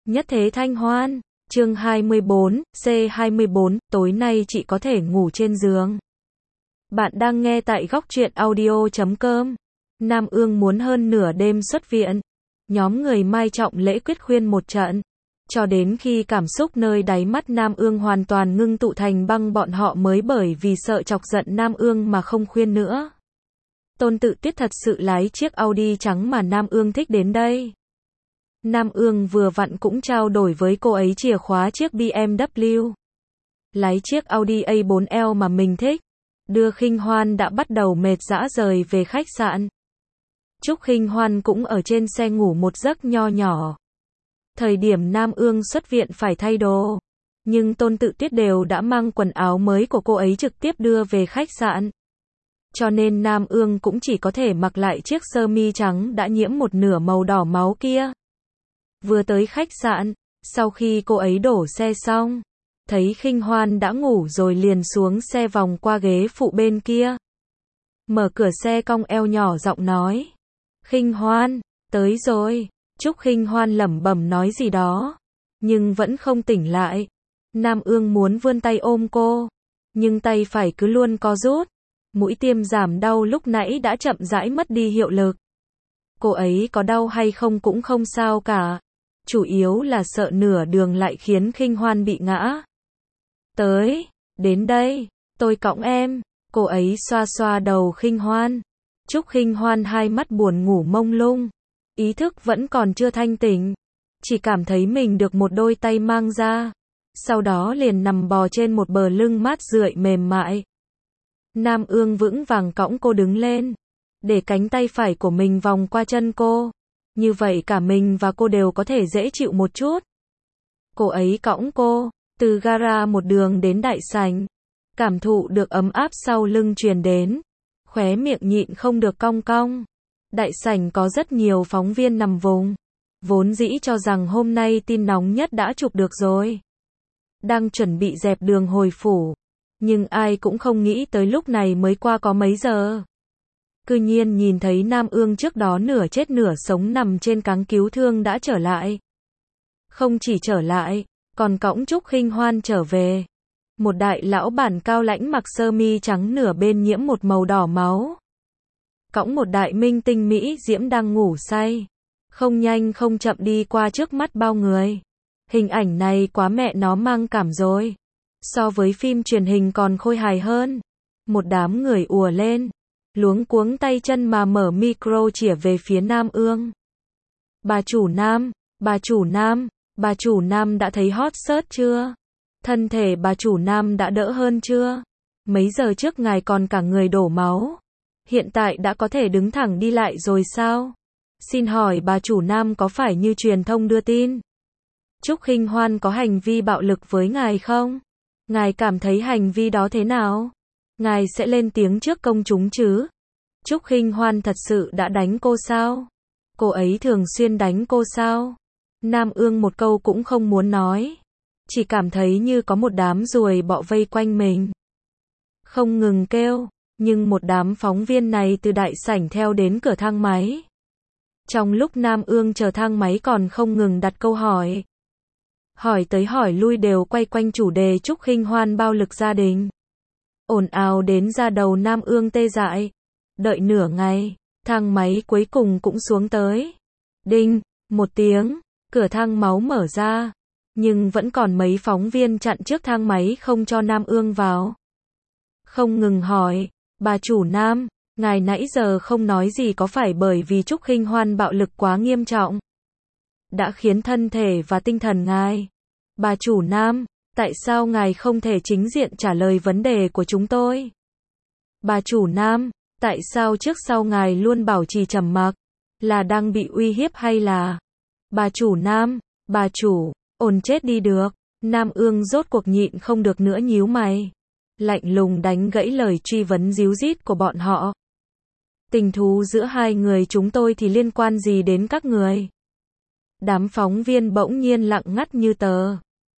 Nhất thế thanh hoan. Chương 24, C24, tối nay chị có thể ngủ trên giường. Bạn đang nghe tại góc truyện audio.com. Nam Ương muốn hơn nửa đêm xuất viện. Nhóm người Mai Trọng Lễ quyết khuyên một trận. Cho đến khi cảm xúc nơi đáy mắt Nam Ương hoàn toàn ngưng tụ thành băng, bọn họ mới bởi vì sợ chọc giận Nam Ương mà không khuyên nữa. Tôn Tự Tuyết thật sự lái chiếc Audi trắng mà Nam Ương thích đến đây. Nam Ương vừa vặn cũng trao đổi với cô ấy chìa khóa chiếc BMW. Lái chiếc Audi A4L mà mình thích. Đưa Khinh Hoan đã bắt đầu mệt rã rời về khách sạn. Trúc Khinh Hoan cũng ở trên xe ngủ một giấc nho nhỏ. Thời điểm Nam Ương xuất viện phải thay đồ. Nhưng Tôn Tự Tuyết đều đã mang quần áo mới của cô ấy trực tiếp đưa về khách sạn. Cho nên Nam Ương cũng chỉ có thể mặc lại chiếc sơ mi trắng đã nhiễm một nửa màu đỏ máu kia. Vừa tới khách sạn, sau khi cô ấy đổ xe xong, thấy Khinh Hoan đã ngủ rồi liền xuống xe vòng qua ghế phụ bên kia. Mở cửa xe cong eo nhỏ giọng nói. Khinh Hoan, tới rồi. Trúc Khinh Hoan lẩm bẩm nói gì đó, nhưng vẫn không tỉnh lại. Nam Ương muốn vươn tay ôm cô, nhưng tay phải cứ luôn co rút. Mũi tiêm giảm đau lúc nãy đã chậm rãi mất đi hiệu lực. Cô ấy có đau hay không cũng không sao cả. Chủ yếu là sợ nửa đường lại khiến Khinh Hoan bị ngã. Tới, đến đây, tôi cõng em. Cô ấy xoa xoa đầu Khinh Hoan. Trúc Khinh Hoan hai mắt buồn ngủ mông lung. Ý thức vẫn còn chưa thanh tỉnh. Chỉ cảm thấy mình được một đôi tay mang ra. Sau đó liền nằm bò trên một bờ lưng mát rượi mềm mại. Nam Ương vững vàng cõng cô đứng lên. Để cánh tay phải của mình vòng qua chân cô. Như vậy cả mình và cô đều có thể dễ chịu một chút. Cô ấy cõng cô, từ gara một đường đến đại sảnh. Cảm thụ được ấm áp sau lưng truyền đến. Khóe miệng nhịn không được cong cong. Đại sảnh có rất nhiều phóng viên nằm vùng. Vốn dĩ cho rằng hôm nay tin nóng nhất đã chụp được rồi. Đang chuẩn bị dẹp đường hồi phủ. Nhưng ai cũng không nghĩ tới lúc này mới qua có mấy giờ. Cư nhiên nhìn thấy Nam Ương trước đó nửa chết nửa sống nằm trên cáng cứu thương đã trở lại. Không chỉ trở lại, còn cõng Trúc Khinh Hoan trở về. Một đại lão bản cao lãnh mặc sơ mi trắng nửa bên nhiễm một màu đỏ máu. Cõng một đại minh tinh Mỹ diễm đang ngủ say. Không nhanh không chậm đi qua trước mắt bao người. Hình ảnh này quá mẹ nó mang cảm rồi. So với phim truyền hình còn khôi hài hơn. Một đám người ùa lên. Luống cuống tay chân mà mở micro chĩa về phía Nam Ương. Bà chủ Nam, bà chủ Nam, bà chủ Nam đã thấy hot search chưa? Thân thể bà chủ Nam đã đỡ hơn chưa? Mấy giờ trước ngài còn cả người đổ máu. Hiện tại đã có thể đứng thẳng đi lại rồi sao? Xin hỏi bà chủ Nam có phải như truyền thông đưa tin? Trúc Khinh Hoan có hành vi bạo lực với ngài không? Ngài cảm thấy hành vi đó thế nào? Ngài sẽ lên tiếng trước công chúng chứ? Trúc Khinh Hoan thật sự đã đánh cô sao? Cô ấy thường xuyên đánh cô sao? Nam Ương một câu cũng không muốn nói. Chỉ cảm thấy như có một đám ruồi bọ vây quanh mình. Không ngừng kêu, nhưng một đám phóng viên này từ đại sảnh theo đến cửa thang máy. Trong lúc Nam Ương chờ thang máy còn không ngừng đặt câu hỏi. Hỏi tới hỏi lui đều quay quanh chủ đề Trúc Khinh Hoan bạo lực gia đình. Ồn ào đến da đầu Nam Ương tê dại. Đợi nửa ngày, thang máy cuối cùng cũng xuống tới. Đinh, một tiếng, cửa thang máu mở ra. Nhưng vẫn còn mấy phóng viên chặn trước thang máy không cho Nam Ương vào. Không ngừng hỏi, bà chủ Nam, ngài nãy giờ không nói gì có phải bởi vì Trúc Khinh Hoan bạo lực quá nghiêm trọng? Đã khiến thân thể và tinh thần ngài. Bà chủ Nam, tại sao ngài không thể chính diện trả lời vấn đề của chúng tôi? Bà chủ Nam, tại sao trước sau ngài luôn bảo trì trầm mặc? Là đang bị uy hiếp hay là? Bà chủ Nam, bà chủ, ổn chết đi được. Nam Ương rốt cuộc nhịn không được nữa nhíu mày. Lạnh lùng đánh gãy lời truy vấn díu dít của bọn họ. Tình thú giữa hai người chúng tôi thì liên quan gì đến các người? Đám phóng viên bỗng nhiên lặng ngắt như tờ.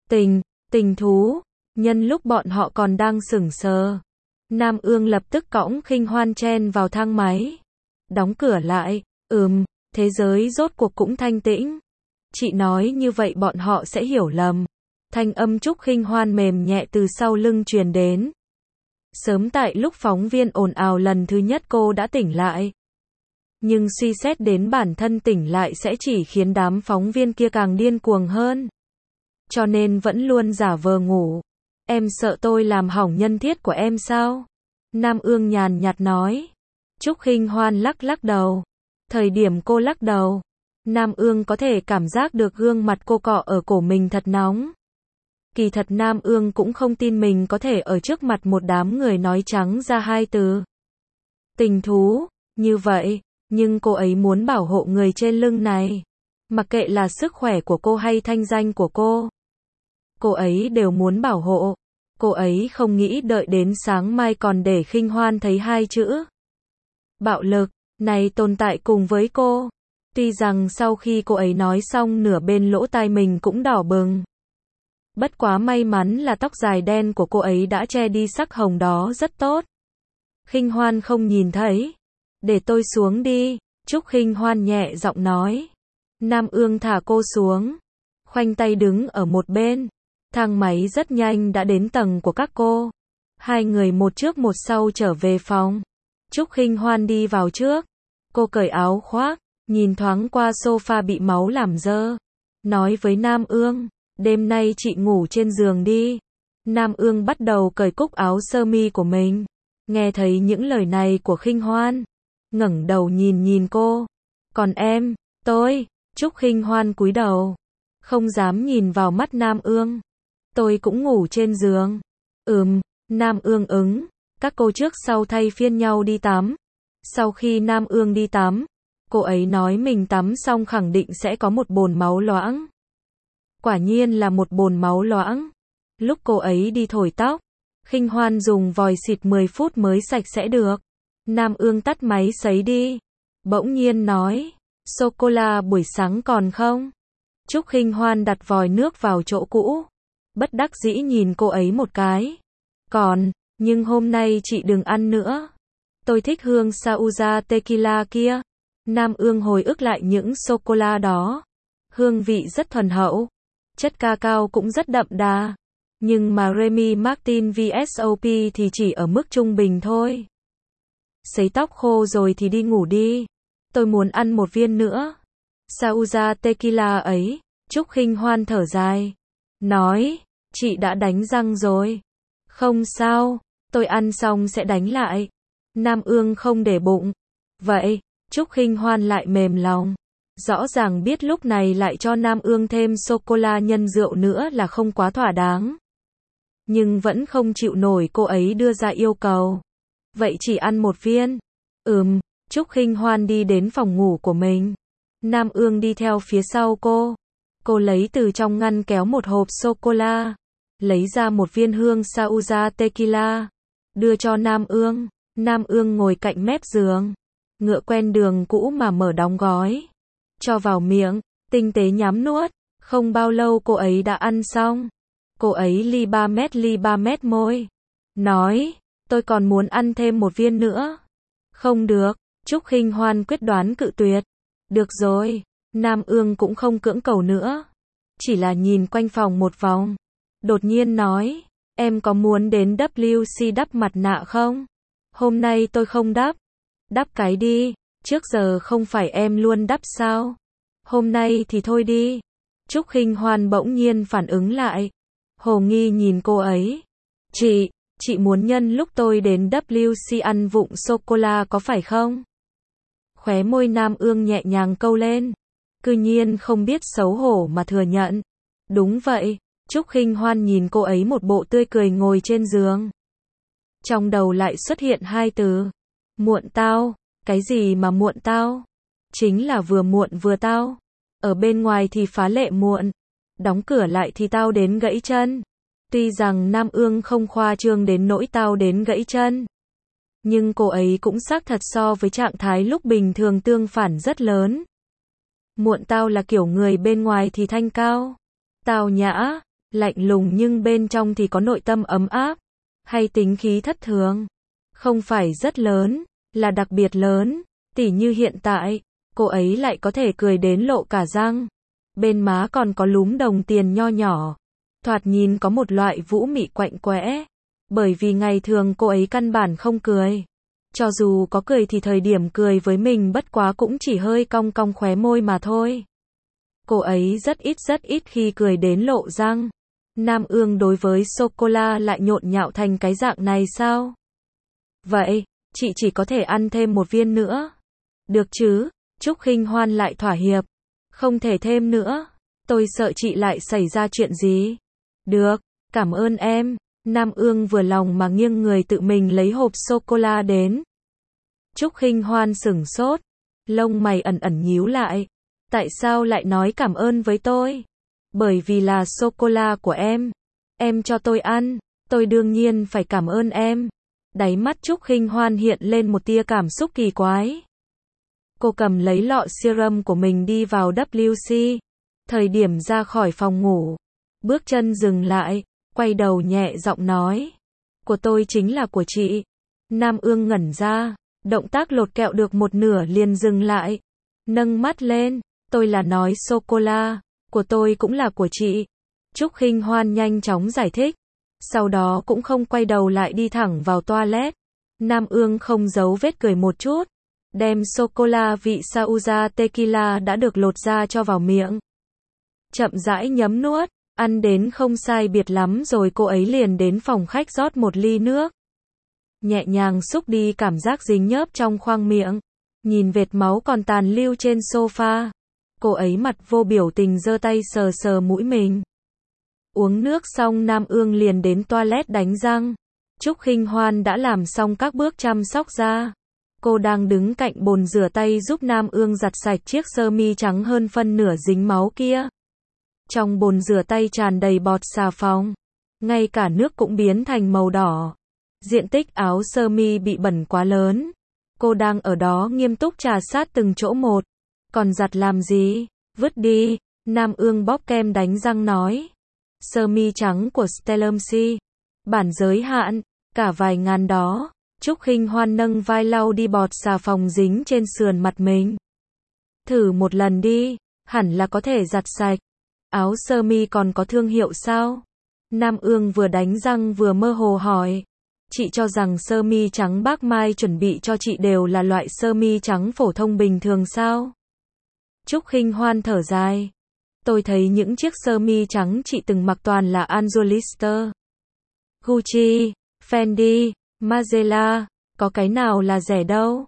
Tình thú, nhân lúc bọn họ còn đang sững sờ. Nam Ương lập tức cõng Khinh Hoan chen vào thang máy. Đóng cửa lại, thế giới rốt cuộc cũng thanh tĩnh. Chị nói như vậy bọn họ sẽ hiểu lầm. Thanh âm Trúc Khinh Hoan mềm nhẹ từ sau lưng truyền đến. Sớm tại lúc phóng viên ồn ào lần thứ nhất cô đã tỉnh lại. Nhưng suy xét đến bản thân tỉnh lại sẽ chỉ khiến đám phóng viên kia càng điên cuồng hơn. Cho nên vẫn luôn giả vờ ngủ. Em sợ tôi làm hỏng nhân thiết của em sao? Nam Ương nhàn nhạt nói. Trúc Khinh Hoan lắc lắc đầu. Thời điểm cô lắc đầu, Nam Ương có thể cảm giác được gương mặt cô cọ ở cổ mình thật nóng. Kỳ thật Nam Ương cũng không tin mình có thể ở trước mặt một đám người nói trắng ra hai từ tình thú, như vậy, nhưng cô ấy muốn bảo hộ người trên lưng này. Mặc kệ là sức khỏe của cô hay thanh danh của cô ấy đều muốn bảo hộ. Cô ấy không nghĩ đợi đến sáng mai còn để Khinh Hoan thấy hai chữ bạo lực này tồn tại cùng với cô. Tuy rằng sau khi cô ấy nói xong nửa bên lỗ tai mình cũng đỏ bừng. Bất quá may mắn là tóc dài đen của cô ấy đã che đi sắc hồng đó rất tốt. Khinh Hoan không nhìn thấy. Để tôi xuống đi, Trúc Khinh Hoan nhẹ giọng nói. Nam Ương thả cô xuống. Khoanh tay đứng ở một bên. Thang máy rất nhanh đã đến tầng của các cô. Hai người một trước một sau trở về phòng. Trúc Khinh Hoan đi vào trước. Cô cởi áo khoác, nhìn thoáng qua sofa bị máu làm dơ. Nói với Nam Ương, đêm nay chị ngủ trên giường đi. Nam Ương bắt đầu cởi cúc áo sơ mi của mình. Nghe thấy những lời này của Khinh Hoan, ngẩng đầu nhìn cô. Còn em, tôi, Trúc Khinh Hoan cúi đầu, không dám nhìn vào mắt Nam Ương. Tôi cũng ngủ trên giường. Nam Ương ứng. Các cô trước sau thay phiên nhau đi tắm. Sau khi Nam Ương đi tắm, cô ấy nói mình tắm xong khẳng định sẽ có một bồn máu loãng. Quả nhiên là một bồn máu loãng. Lúc cô ấy đi thổi tóc, Khinh Hoan dùng vòi xịt 10 phút mới sạch sẽ được. Nam Ương tắt máy sấy đi. Bỗng nhiên nói, sô-cô-la buổi sáng còn không? Trúc Khinh Hoan đặt vòi nước vào chỗ cũ. Bất đắc dĩ nhìn cô ấy một cái. Còn, nhưng hôm nay chị đừng ăn nữa. Tôi thích hương Sauza tequila kia. Nam Ương hồi ức lại những sô-cô-la đó. Hương vị rất thuần hậu. Chất cacao cũng rất đậm đà. Nhưng mà Remy Martin VSOP thì chỉ ở mức trung bình thôi. Sấy tóc khô rồi thì đi ngủ đi. Tôi muốn ăn một viên nữa. Sauza tequila ấy. Trúc Khinh Hoan thở dài. Nói, chị đã đánh răng rồi. Không sao, tôi ăn xong sẽ đánh lại. Nam Ương không để bụng. Vậy, Trúc Khinh Hoan lại mềm lòng. Rõ ràng biết lúc này lại cho Nam Ương thêm sô-cô-la nhân rượu nữa là không quá thỏa đáng. Nhưng vẫn không chịu nổi cô ấy đưa ra yêu cầu. Vậy chỉ ăn một viên. Trúc Khinh Hoan đi đến phòng ngủ của mình. Nam Ương đi theo phía sau cô. Cô lấy từ trong ngăn kéo một hộp sô-cô-la. Lấy ra một viên hương Sauza tequila. Đưa cho Nam Ương. Nam Ương ngồi cạnh mép giường. Ngựa quen đường cũ mà mở đóng gói. Cho vào miệng, tinh tế nhắm nuốt. Không bao lâu cô ấy đã ăn xong. Cô ấy ly ba mét môi. Nói, tôi còn muốn ăn thêm một viên nữa. Không được, Trúc Khinh Hoan quyết đoán cự tuyệt. Được rồi, Nam Ương cũng không cưỡng cầu nữa. Chỉ là nhìn quanh phòng một vòng. Đột nhiên nói, em có muốn đến WC đắp mặt nạ không? Hôm nay tôi không đắp. Đắp cái đi, trước giờ không phải em luôn đắp sao? Hôm nay thì thôi đi. Trúc Khinh Hoan bỗng nhiên phản ứng lại. Hồ nghi nhìn cô ấy. Chị muốn nhân lúc tôi đến WC ăn vụng sô-cô-la có phải không? Khóe môi Nam Ương nhẹ nhàng câu lên. Cư nhiên không biết xấu hổ mà thừa nhận. Đúng vậy, Trúc Khinh Hoan nhìn cô ấy một bộ tươi cười ngồi trên giường. Trong đầu lại xuất hiện hai từ. Muộn tao. Cái gì mà muộn tao? Chính là vừa muộn vừa tao. Ở bên ngoài thì phá lệ muộn. Đóng cửa lại thì tao đến gãy chân. Tuy rằng Nam Ương không khoa trương đến nỗi tao đến gãy chân. Nhưng cô ấy cũng xác thật so với trạng thái lúc bình thường tương phản rất lớn. Muộn tao là kiểu người bên ngoài thì thanh cao. Tao nhã, lạnh lùng nhưng bên trong thì có nội tâm ấm áp. Hay tính khí thất thường. Không phải rất lớn, là đặc biệt lớn. Tỉ như hiện tại, cô ấy lại có thể cười đến lộ cả răng. Bên má còn có lúm đồng tiền nho nhỏ. Thoạt nhìn có một loại vũ mị quạnh quẽ. Bởi vì ngày thường cô ấy căn bản không cười. Cho dù có cười thì thời điểm cười với mình bất quá cũng chỉ hơi cong cong khóe môi mà thôi. Cô ấy rất ít khi cười đến lộ răng. Nam Ương đối với sô-cô-la lại nhộn nhạo thành cái dạng này sao? Vậy, chị chỉ có thể ăn thêm một viên nữa. Được chứ? Trúc Khinh Hoan lại thỏa hiệp. Không thể thêm nữa. Tôi sợ chị lại xảy ra chuyện gì. Được, cảm ơn em. Nam Ương vừa lòng mà nghiêng người tự mình lấy hộp sô-cô-la đến. Trúc Khinh Hoan sửng sốt. Lông mày ẩn ẩn nhíu lại. Tại sao lại nói cảm ơn với tôi? Bởi vì là sô-cô-la của em. Em cho tôi ăn. Tôi đương nhiên phải cảm ơn em. Đáy mắt Trúc Khinh Hoan hiện lên một tia cảm xúc kỳ quái. Cô cầm lấy lọ serum của mình đi vào WC. Thời điểm ra khỏi phòng ngủ. Bước chân dừng lại. Quay đầu nhẹ giọng nói. Của tôi chính là của chị. Nam Ương ngẩn ra. Động tác lột kẹo được một nửa liền dừng lại. Nâng mắt lên. Tôi là nói sô-cô-la. Của tôi cũng là của chị. Trúc Khinh Hoan nhanh chóng giải thích. Sau đó cũng không quay đầu lại đi thẳng vào toilet. Nam Ương không giấu vết cười một chút. Đem sô-cô-la vị Sauza Tequila đã được lột ra cho vào miệng. Chậm rãi nhấm nuốt. Ăn đến không sai biệt lắm rồi cô ấy liền đến phòng khách rót một ly nước. Nhẹ nhàng xúc đi cảm giác dính nhớp trong khoang miệng. Nhìn vệt máu còn tàn lưu trên sofa. Cô ấy mặt vô biểu tình giơ tay sờ sờ mũi mình. Uống nước xong Nam Ương liền đến toilet đánh răng. Trúc Khinh Hoan đã làm xong các bước chăm sóc da. Cô đang đứng cạnh bồn rửa tay giúp Nam Ương giặt sạch chiếc sơ mi trắng hơn phân nửa dính máu kia. Trong bồn rửa tay tràn đầy bọt xà phòng. Ngay cả nước cũng biến thành màu đỏ. Diện tích áo sơ mi bị bẩn quá lớn. Cô đang ở đó nghiêm túc trà sát từng chỗ một. Còn giặt làm gì? Vứt đi. Nam Ương bóp kem đánh răng nói. Sơ mi trắng của Stellamsi. Bản giới hạn. Cả vài ngàn đó. Trúc Khinh Hoan nâng vai lau đi bọt xà phòng dính trên sườn mặt mình. Thử một lần đi. Hẳn là có thể giặt sạch. Áo sơ mi còn có thương hiệu sao? Nam Ương vừa đánh răng vừa mơ hồ hỏi. Chị cho rằng sơ mi trắng bác Mai chuẩn bị cho chị đều là loại sơ mi trắng phổ thông bình thường sao? Trúc Khinh Hoan thở dài. Tôi thấy những chiếc sơ mi trắng chị từng mặc toàn là Anjolister, Gucci, Fendi, Margiela, có cái nào là rẻ đâu?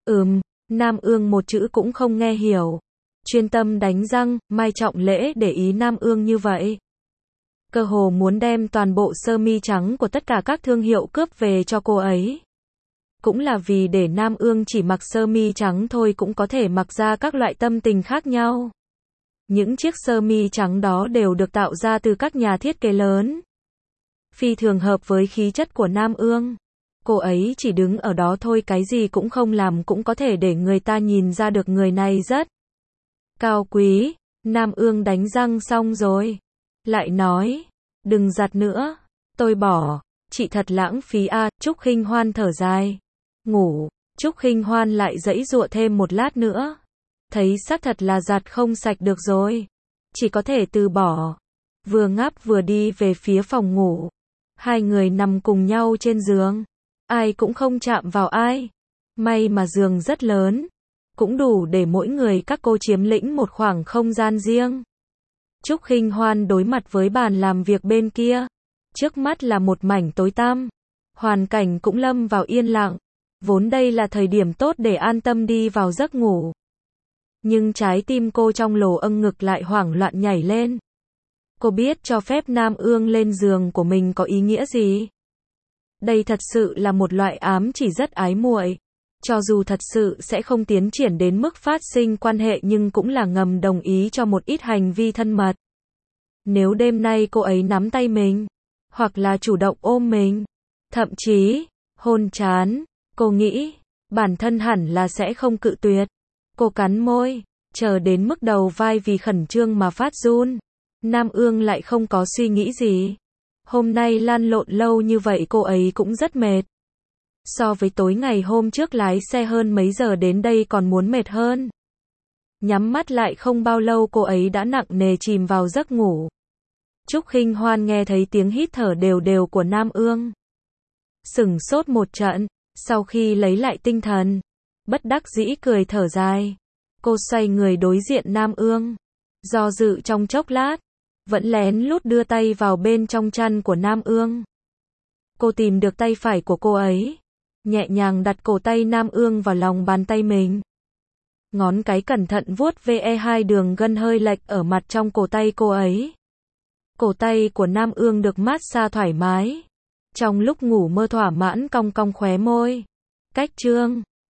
Nam Ương một chữ cũng không nghe hiểu. Chuyên tâm đánh răng, Mai Trọng Lễ để ý Nam Ương như vậy. Cơ hồ muốn đem toàn bộ sơ mi trắng của tất cả các thương hiệu cướp về cho cô ấy. Cũng là vì để Nam Ương chỉ mặc sơ mi trắng thôi cũng có thể mặc ra các loại tâm tình khác nhau. Những chiếc sơ mi trắng đó đều được tạo ra từ các nhà thiết kế lớn. Phi thường hợp với khí chất của Nam Ương. Cô ấy chỉ đứng ở đó thôi cái gì cũng không làm cũng có thể để người ta nhìn ra được người này rất cao quý. Nam Ương đánh răng xong rồi. Lại nói, đừng giặt nữa. Tôi bỏ. Chị thật lãng phí à. Trúc Khinh Hoan thở dài. Ngủ. Trúc Khinh Hoan lại giãy giụa thêm một lát nữa. Thấy xác thật là giặt không sạch được rồi. Chỉ có thể từ bỏ. Vừa ngáp vừa đi về phía phòng ngủ. Hai người nằm cùng nhau trên giường. Ai cũng không chạm vào ai. May mà giường rất lớn. Cũng đủ để mỗi người các cô chiếm lĩnh một khoảng không gian riêng. Trúc Khinh Hoan đối mặt với bàn làm việc bên kia. Trước mắt là một mảnh tối tăm. Hoàn cảnh cũng lâm vào yên lặng. Vốn đây là thời điểm tốt để an tâm đi vào giấc ngủ. Nhưng trái tim cô trong lồ âng ngực lại hoảng loạn nhảy lên. Cô biết cho phép Nam Ương lên giường của mình có ý nghĩa gì? Đây thật sự là một loại ám chỉ rất ái muội. Cho dù thật sự sẽ không tiến triển đến mức phát sinh quan hệ nhưng cũng là ngầm đồng ý cho một ít hành vi thân mật. Nếu đêm nay cô ấy nắm tay mình, hoặc là chủ động ôm mình, thậm chí hôn trán, cô nghĩ bản thân hẳn là sẽ không cự tuyệt. Cô cắn môi, chờ đến mức đầu vai vì khẩn trương mà phát run. Nam Ương lại không có suy nghĩ gì. Hôm nay lăn lộn lâu như vậy cô ấy cũng rất mệt. So với tối ngày hôm trước lái xe hơn mấy giờ đến đây còn muốn mệt hơn. Nhắm mắt lại không bao lâu cô ấy đã nặng nề chìm vào giấc ngủ. Trúc Khinh Hoan nghe thấy tiếng hít thở đều đều của Nam Ương. Sửng sốt một trận, sau khi lấy lại tinh thần, bất đắc dĩ cười thở dài. Cô xoay người đối diện Nam Ương. Do dự trong chốc lát, vẫn lén lút đưa tay vào bên trong chăn của Nam Ương. Cô tìm được tay phải của cô ấy, nhẹ nhàng đặt cổ tay Nam Ương vào lòng bàn tay mình. Ngón cái cẩn thận vuốt ve hai đường gân hơi lệch ở mặt trong cổ tay cô ấy. Cổ tay của Nam Ương được mát xa thoải mái. Trong lúc ngủ mơ thỏa mãn cong cong khóe môi. Cách chương